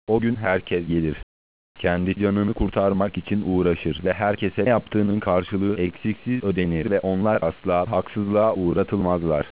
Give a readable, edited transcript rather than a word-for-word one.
O gün herkes gelir. Kendi canını kurtarmak için uğraşır ve herkese yaptığının karşılığı eksiksiz ödenir ve onlar asla haksızlığa uğratılmazlar.